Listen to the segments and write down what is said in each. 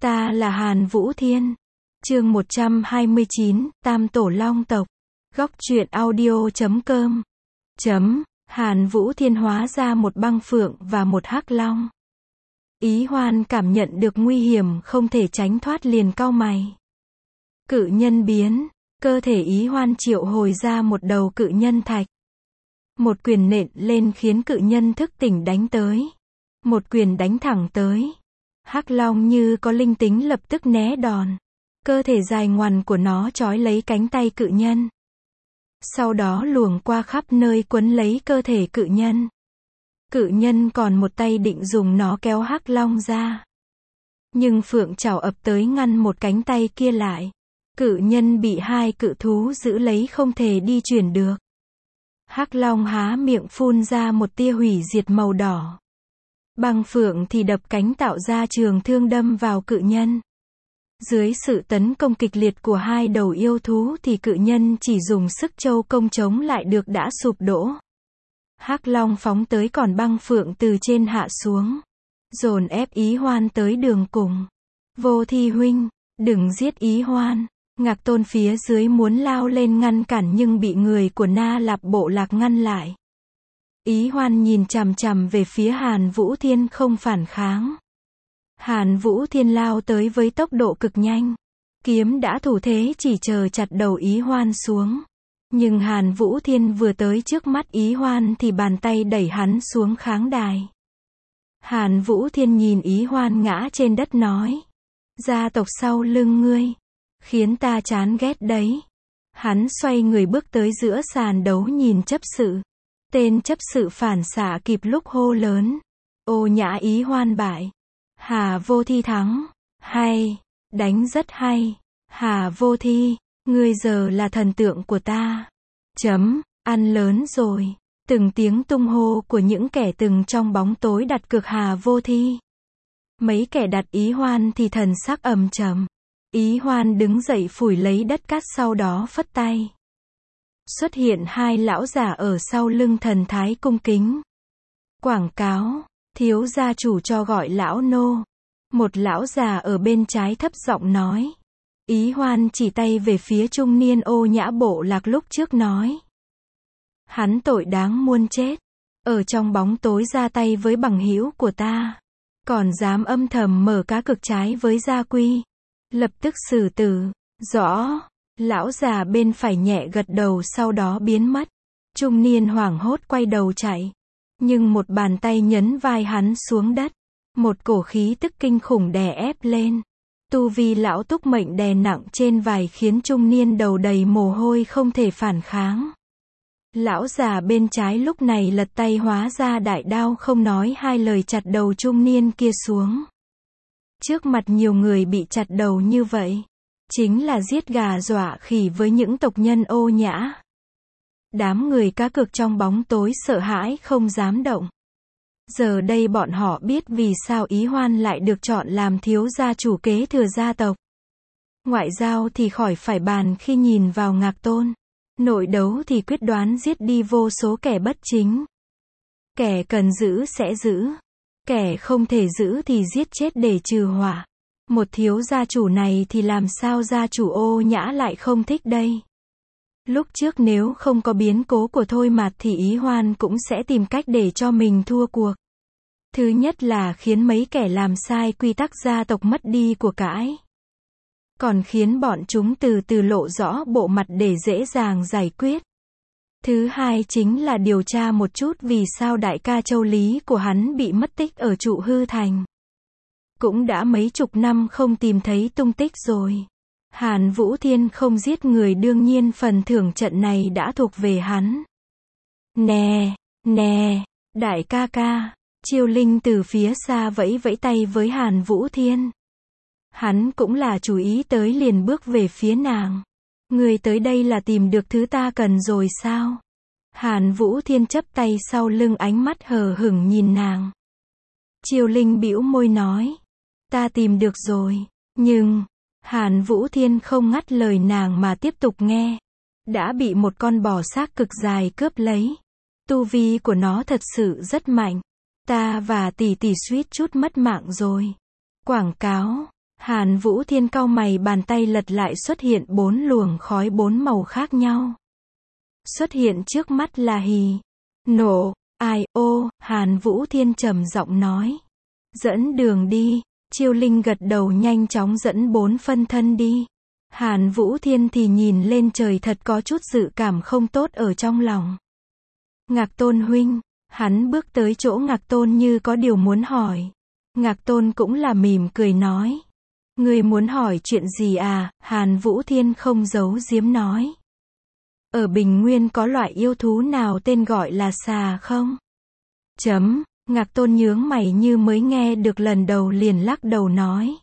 Ta là Hàn Vũ Thiên. Chương 129, Tam Tổ Long Tộc. Góc truyện audio.com. Hàn Vũ Thiên hóa ra một băng phượng và một hắc long. Ý Hoan cảm nhận được nguy hiểm không thể tránh thoát liền cau mày. Cự nhân biến, cơ thể Ý Hoan triệu hồi ra một đầu cự nhân thạch. Một quyền nện lên khiến cự nhân thức tỉnh đánh tới. Một quyền đánh thẳng tới. Hắc long như có linh tính lập tức né đòn. Cơ thể dài ngoằn của nó trói lấy cánh tay cự nhân. Sau đó luồng qua khắp nơi quấn lấy cơ thể cự nhân. Cự nhân còn một tay định dùng nó kéo hắc long ra. Nhưng phượng trảo ập tới ngăn một cánh tay kia lại. Cự nhân bị hai cự thú giữ lấy không thể đi chuyển được. Hắc long há miệng phun ra một tia hủy diệt màu đỏ. Băng phượng thì đập cánh tạo ra trường thương đâm vào cự nhân. Dưới sự tấn công kịch liệt của hai đầu yêu thú thì cự nhân chỉ dùng sức châu công chống lại được đã sụp đổ. Hắc long phóng tới còn băng phượng từ trên hạ xuống. Dồn ép Ý Hoan tới đường cùng. Vô Thi huynh, đừng giết Ý Hoan. Ngạc Tôn phía dưới muốn lao lên ngăn cản nhưng bị người của Na Lạp bộ lạc ngăn lại. Ý Hoan nhìn chằm chằm về phía Hàn Vũ Thiên không phản kháng. Hàn Vũ Thiên lao tới với tốc độ cực nhanh. Kiếm đã thủ thế chỉ chờ chặt đầu Ý Hoan xuống. Nhưng Hàn Vũ Thiên vừa tới trước mắt Ý Hoan thì bàn tay đẩy hắn xuống kháng đài. Hàn Vũ Thiên nhìn Ý Hoan ngã trên đất nói. Gia tộc sau lưng ngươi. Khiến ta chán ghét đấy. Hắn xoay người bước tới giữa sàn đấu nhìn chấp sự. Tên chấp sự phản xạ kịp lúc hô lớn. Ô Nhã Ý Hoan bại. Hà Vô Thi thắng. Hay. Đánh rất hay. Hà Vô Thi. Ngươi giờ là thần tượng của ta. Ăn lớn rồi. Từng tiếng tung hô của những kẻ từng trong bóng tối đặt cược Hà Vô Thi. Mấy kẻ đặt Ý Hoan thì thần sắc ầm trầm. Ý Hoan đứng dậy phủi lấy đất cát sau đó phất tay. Xuất hiện hai lão giả ở sau lưng thần thái cung kính. Quảng cáo, thiếu gia chủ cho gọi lão nô. Một lão già ở bên trái thấp giọng nói. Ý Hoan chỉ tay về phía trung niên Ô Nhã bộ lạc lúc trước nói. Hắn tội đáng muôn chết. Ở trong bóng tối ra tay với bằng hữu của ta. Còn dám âm thầm mở cá cược trái với gia quy. Lập tức xử tử. Rõ. Lão già bên phải nhẹ gật đầu sau đó biến mất. Trung niên hoảng hốt quay đầu chạy. Nhưng một bàn tay nhấn vai hắn xuống đất. Một cổ khí tức kinh khủng đè ép lên. Tu vi lão túc mệnh đè nặng trên vai khiến trung niên đầu đầy mồ hôi không thể phản kháng. Lão già bên trái lúc này lật tay hóa ra đại đao không nói hai lời chặt đầu trung niên kia xuống. Trước mặt nhiều người bị chặt đầu như vậy. Chính là giết gà dọa khỉ với những tộc nhân Ô Nhã. Đám người cá cược trong bóng tối sợ hãi không dám động. Giờ đây bọn họ biết vì sao Ý Hoan lại được chọn làm thiếu gia chủ kế thừa gia tộc. Ngoại giao thì khỏi phải bàn khi nhìn vào Ngạc Tôn. Nội đấu thì quyết đoán giết đi vô số kẻ bất chính. Kẻ cần giữ sẽ giữ. Kẻ không thể giữ thì giết chết để trừ họa. Một thiếu gia chủ này thì làm sao gia chủ Ô Nhã lại không thích đây. Lúc trước nếu không có biến cố của Thôi Mạt thì Ý Hoan cũng sẽ tìm cách để cho mình thua cuộc. Thứ nhất là khiến mấy kẻ làm sai quy tắc gia tộc mất đi của cải. Còn khiến bọn chúng từ từ lộ rõ bộ mặt để dễ dàng giải quyết. Thứ hai chính là điều tra một chút vì sao đại ca Châu Lý của hắn bị mất tích ở Trụ Hư Thành. Cũng đã mấy chục năm không tìm thấy tung tích rồi. Hàn Vũ Thiên không giết người đương nhiên phần thưởng trận này đã thuộc về hắn. Nè, đại ca ca. Chiêu Linh từ phía xa vẫy vẫy tay với Hàn Vũ Thiên. Hắn cũng là chú ý tới liền bước về phía nàng. Người tới đây là tìm được thứ ta cần rồi sao? Hàn Vũ Thiên chắp tay sau lưng ánh mắt hờ hững nhìn nàng. Chiêu Linh bĩu môi nói. Ta tìm được rồi. Nhưng, Hàn Vũ Thiên không ngắt lời nàng mà tiếp tục nghe. Đã bị một con bò xác cực dài cướp lấy. Tu vi của nó thật sự rất mạnh. Ta và tỷ tỷ suýt chút mất mạng rồi. Quảng cáo. Hàn Vũ Thiên cau mày, bàn tay lật lại xuất hiện 4 luồng khói 4 màu khác nhau. Xuất hiện trước mắt là hì, nổ, ai, ô, Hàn Vũ Thiên trầm giọng nói. Dẫn đường đi, Chiêu Linh gật đầu nhanh chóng dẫn 4 phân thân đi. Hàn Vũ Thiên thì nhìn lên trời thật có chút dự cảm không tốt ở trong lòng. Ngạc Tôn huynh, hắn bước tới chỗ Ngạc Tôn như có điều muốn hỏi. Ngạc Tôn cũng là mỉm cười nói. Ngươi muốn hỏi chuyện gì à? Hàn Vũ Thiên không giấu giếm nói. Ở Bình Nguyên có loại yêu thú nào tên gọi là xà không? Ngạc Tôn nhướng mày như mới nghe được lần đầu liền lắc đầu nói.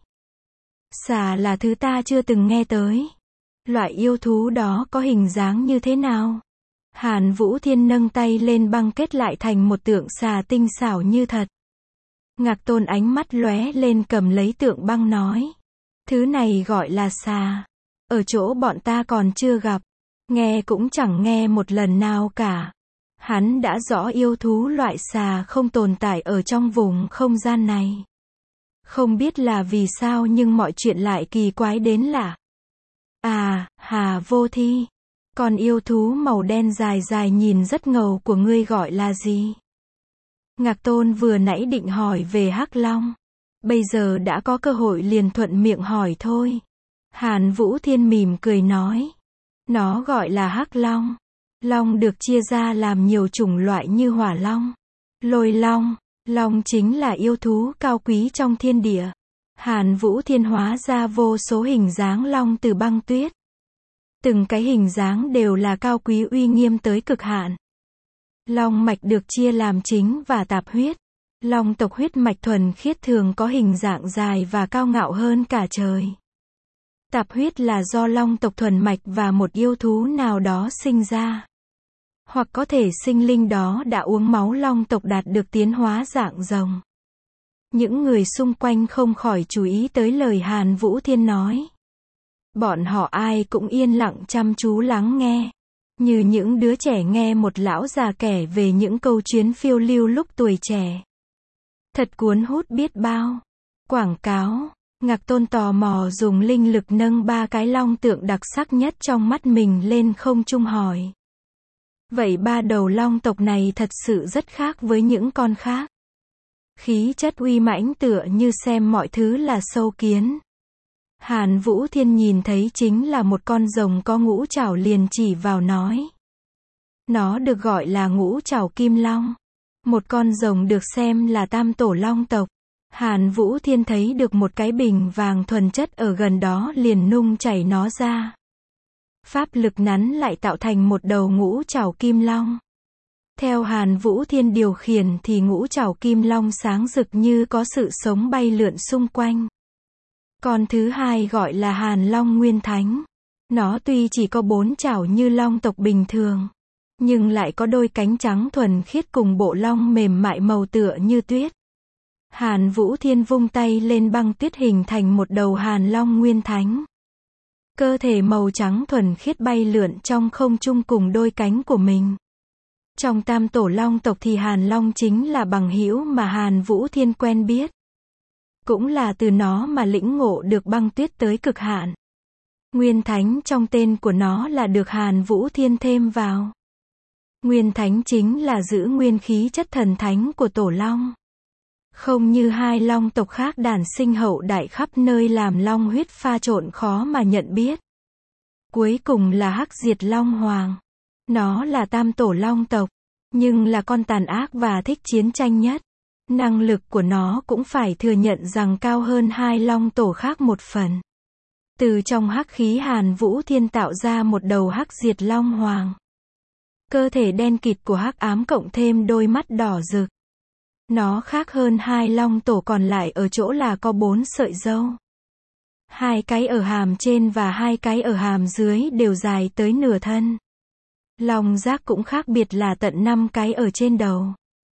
Xà là thứ ta chưa từng nghe tới. Loại yêu thú đó có hình dáng như thế nào? Hàn Vũ Thiên nâng tay lên băng kết lại thành một tượng xà tinh xảo như thật. Ngạc Tôn ánh mắt lóe lên cầm lấy tượng băng nói. Thứ này gọi là xà. Ở chỗ bọn ta còn chưa gặp. Nghe cũng chẳng nghe một lần nào cả. Hắn đã rõ yêu thú loại xà không tồn tại ở trong vùng không gian này. Không biết là vì sao nhưng mọi chuyện lại kỳ quái đến lạ. À, Hà Vô Thi. Con yêu thú màu đen dài dài nhìn rất ngầu của ngươi gọi là gì? Ngạc Tôn vừa nãy định hỏi về Hắc Long. Bây giờ đã có cơ hội liền thuận miệng hỏi thôi. Hàn Vũ Thiên mỉm cười nói. Nó gọi là Hắc Long. Long được chia ra làm nhiều chủng loại như hỏa long, lôi long. Long chính là yêu thú cao quý trong thiên địa. Hàn Vũ Thiên hóa ra vô số hình dáng long từ băng tuyết. Từng cái hình dáng đều là cao quý uy nghiêm tới cực hạn. Long mạch được chia làm chính và tạp huyết. Long tộc huyết mạch thuần khiết thường có hình dạng dài và cao ngạo hơn cả trời. Tạp huyết là do long tộc thuần mạch và một yêu thú nào đó sinh ra. Hoặc có thể sinh linh đó đã uống máu long tộc đạt được tiến hóa dạng rồng. Những người xung quanh không khỏi chú ý tới lời Hàn Vũ Thiên nói. Bọn họ ai cũng yên lặng chăm chú lắng nghe. Như những đứa trẻ nghe một lão già kể về những câu chuyện phiêu lưu lúc tuổi trẻ. Thật cuốn hút biết bao. Quảng cáo. Ngạc Tôn tò mò dùng linh lực nâng 3 cái long tượng đặc sắc nhất trong mắt mình lên không trung hỏi. Vậy 3 đầu long tộc này thật sự rất khác với những con khác. Khí chất uy mãnh tựa như xem mọi thứ là sâu kiến. Hàn Vũ Thiên nhìn thấy chính là một con rồng có ngũ trảo liền chỉ vào nói. Nó được gọi là ngũ trảo kim long. Một con rồng được xem là tam tổ long tộc. Hàn Vũ Thiên thấy được một cái bình vàng thuần chất ở gần đó liền nung chảy nó ra. Pháp lực nắn lại tạo thành một đầu ngũ trảo kim long. Theo Hàn Vũ Thiên điều khiển thì ngũ trảo kim long sáng rực như có sự sống bay lượn xung quanh. Con thứ hai gọi là Hàn Long Nguyên Thánh. Nó tuy chỉ có 4 trảo như long tộc bình thường, nhưng lại có đôi cánh trắng thuần khiết cùng bộ lông mềm mại màu tựa như tuyết. Hàn Vũ Thiên vung tay lên băng tuyết hình thành một đầu Hàn Long Nguyên Thánh. Cơ thể màu trắng thuần khiết bay lượn trong không trung cùng đôi cánh của mình. Trong tam tổ long tộc thì Hàn Long chính là bằng hữu mà Hàn Vũ Thiên quen biết. Cũng là từ nó mà lĩnh ngộ được băng tuyết tới cực hạn. Nguyên Thánh trong tên của nó là được Hàn Vũ Thiên thêm vào. Nguyên Thánh chính là giữ nguyên khí chất thần thánh của tổ long. Không như hai long tộc khác đản sinh hậu đại khắp nơi làm long huyết pha trộn khó mà nhận biết. Cuối cùng là Hắc Diệt Long Hoàng. Nó là tam tổ long tộc, nhưng là con tàn ác và thích chiến tranh nhất. Năng lực của nó cũng phải thừa nhận rằng cao hơn hai long tổ khác một phần. Từ trong hắc khí Hàn Vũ Thiên tạo ra một đầu Hắc Diệt Long Hoàng. Cơ thể đen kịt của hắc ám cộng thêm đôi mắt đỏ rực. Nó khác hơn hai long tổ còn lại ở chỗ là có 4 sợi râu. 2 cái ở hàm trên và 2 cái ở hàm dưới đều dài tới nửa thân. Long giác cũng khác biệt là tận 5 cái ở trên đầu.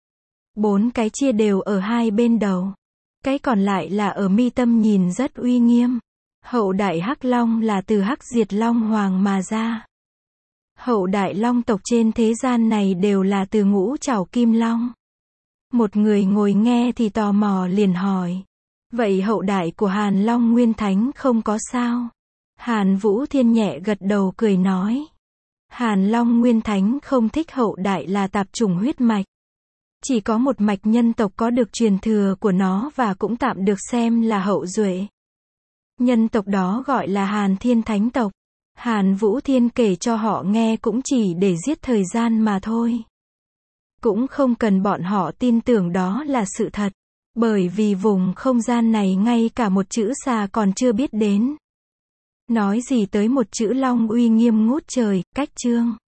4 cái chia đều ở hai bên đầu. Cái còn lại là ở mi tâm nhìn rất uy nghiêm. Hậu đại Hắc Long là từ Hắc Diệt Long Hoàng mà ra. Hậu đại long tộc trên thế gian này đều là từ ngũ trảo kim long. Một người ngồi nghe thì tò mò liền hỏi. Vậy hậu đại của Hàn Long Nguyên Thánh không có sao? Hàn Vũ Thiên nhẹ gật đầu cười nói. Hàn Long Nguyên Thánh không thích hậu đại là tạp chủng huyết mạch. Chỉ có một mạch nhân tộc có được truyền thừa của nó và cũng tạm được xem là hậu duệ. Nhân tộc đó gọi là Hàn Thiên Thánh tộc. Hàn Vũ Thiên kể cho họ nghe cũng chỉ để giết thời gian mà thôi. Cũng không cần bọn họ tin tưởng đó là sự thật. Bởi vì vùng không gian này ngay cả một chữ xà còn chưa biết đến. Nói gì tới một chữ long uy nghiêm ngút trời, cách chương.